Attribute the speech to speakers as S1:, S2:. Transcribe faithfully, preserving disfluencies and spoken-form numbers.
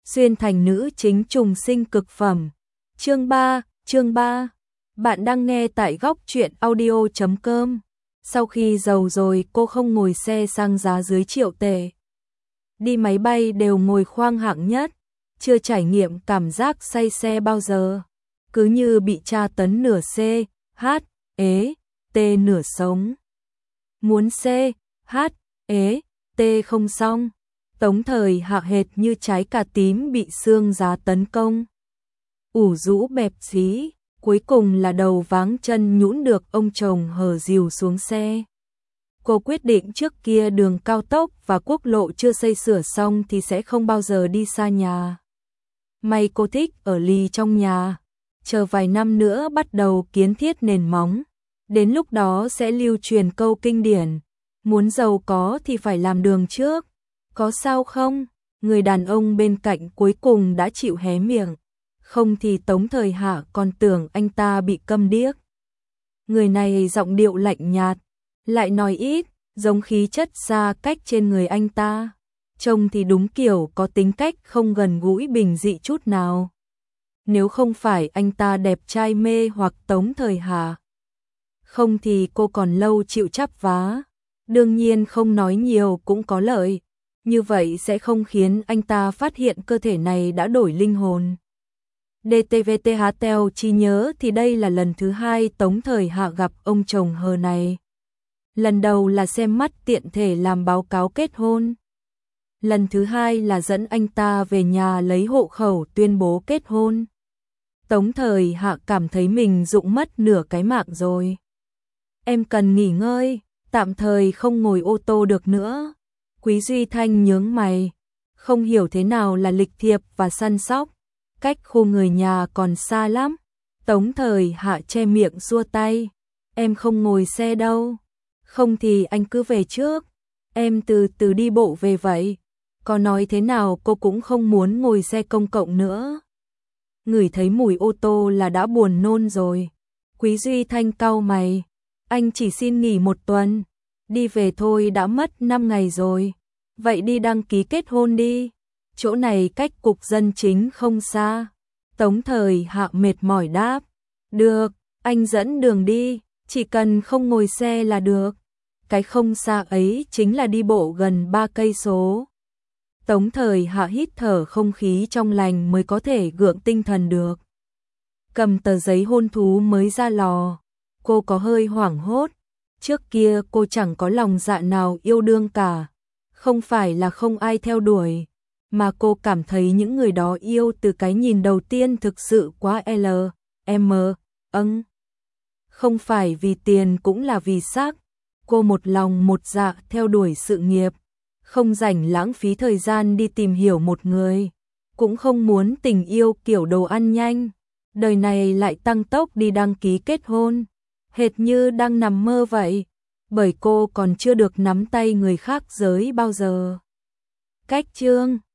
S1: xuyên thành nữ chính trùng sinh cực phẩm. Chương ba, chương ba. Bạn đang nghe tại góc truyện audio chấm com. Sau khi giàu rồi cô không ngồi xe sang giá dưới triệu tệ. Đi máy bay đều ngồi khoang hạng nhất, chưa trải nghiệm cảm giác say xe bao giờ. Cứ như bị tra tấn nửa C, H, ế, T nửa sống. Muốn C, H, ế, T không xong. Tống Thời Hạ hệt như trái cà tím bị xương giá tấn công. Ủ rũ bẹp dí, cuối cùng là đầu váng chân nhũn được ông chồng hờ dìu xuống xe. Cô quyết định trước kia đường cao tốc và quốc lộ chưa xây sửa xong thì sẽ không bao giờ đi xa nhà. May cô thích ở lì trong nhà, chờ vài năm nữa bắt đầu kiến thiết nền móng. Đến lúc đó sẽ lưu truyền câu kinh điển, muốn giàu có thì phải làm đường trước. Có sao không? Người đàn ông bên cạnh cuối cùng đã chịu hé miệng. Không thì Tống Thời Hạ còn tưởng anh ta bị câm điếc. Người này giọng điệu lạnh nhạt, lại nói ít, giống khí chất xa cách trên người anh ta. Trông thì đúng kiểu có tính cách không gần gũi bình dị chút nào. Nếu không phải anh ta đẹp trai mê hoặc Tống Thời Hạ, không thì cô còn lâu chịu chắp vá. Đương nhiên không nói nhiều cũng có lợi. Như vậy sẽ không khiến anh ta phát hiện cơ thể này đã đổi linh hồn. đê tê vê tê hát theo chi nhớ thì đây là lần thứ hai Tống Thời Hạ gặp ông chồng hờ này. Lần đầu là xem mắt tiện thể làm báo cáo kết hôn. Lần thứ hai là dẫn anh ta về nhà lấy hộ khẩu tuyên bố kết hôn. Tống Thời Hạ cảm thấy mình rụng mất nửa cái mạng rồi. Em cần nghỉ ngơi, tạm thời không ngồi ô tô được nữa. Quý Duy Thanh nhướng mày, không hiểu thế nào là lịch thiệp và săn sóc, cách khu người nhà còn xa lắm. Tống Thời Hạ che miệng xua tay, em không ngồi xe đâu, không thì anh cứ về trước, em từ từ đi bộ về vậy. Có nói thế nào cô cũng không muốn ngồi xe công cộng nữa. Ngửi thấy mùi ô tô là đã buồn nôn rồi. Quý Duy Thanh cau mày, anh chỉ xin nghỉ một tuần, đi về thôi đã mất năm ngày rồi. Vậy đi đăng ký kết hôn đi, chỗ này cách cục dân chính không xa. Tống Thời Hạ mệt mỏi đáp, được, anh dẫn đường đi, chỉ cần không ngồi xe là được. Cái không xa ấy chính là đi bộ gần ba cây số. Tống Thời Hạ hít thở không khí trong lành mới có thể gượng tinh thần được. Cầm tờ giấy hôn thú mới ra lò, cô có hơi hoảng hốt. Trước kia cô chẳng có lòng dạ nào yêu đương cả. Không phải là không ai theo đuổi, mà cô cảm thấy những người đó yêu từ cái nhìn đầu tiên thực sự quá L, M, âng. Không phải vì tiền cũng là vì sắc. Cô một lòng một dạ theo đuổi sự nghiệp, không rảnh lãng phí thời gian đi tìm hiểu một người, cũng không muốn tình yêu kiểu đồ ăn nhanh. Đời này lại tăng tốc đi đăng ký kết hôn, hệt như đang nằm mơ vậy. Bởi cô còn chưa được nắm tay người khác giới bao giờ. Cách chương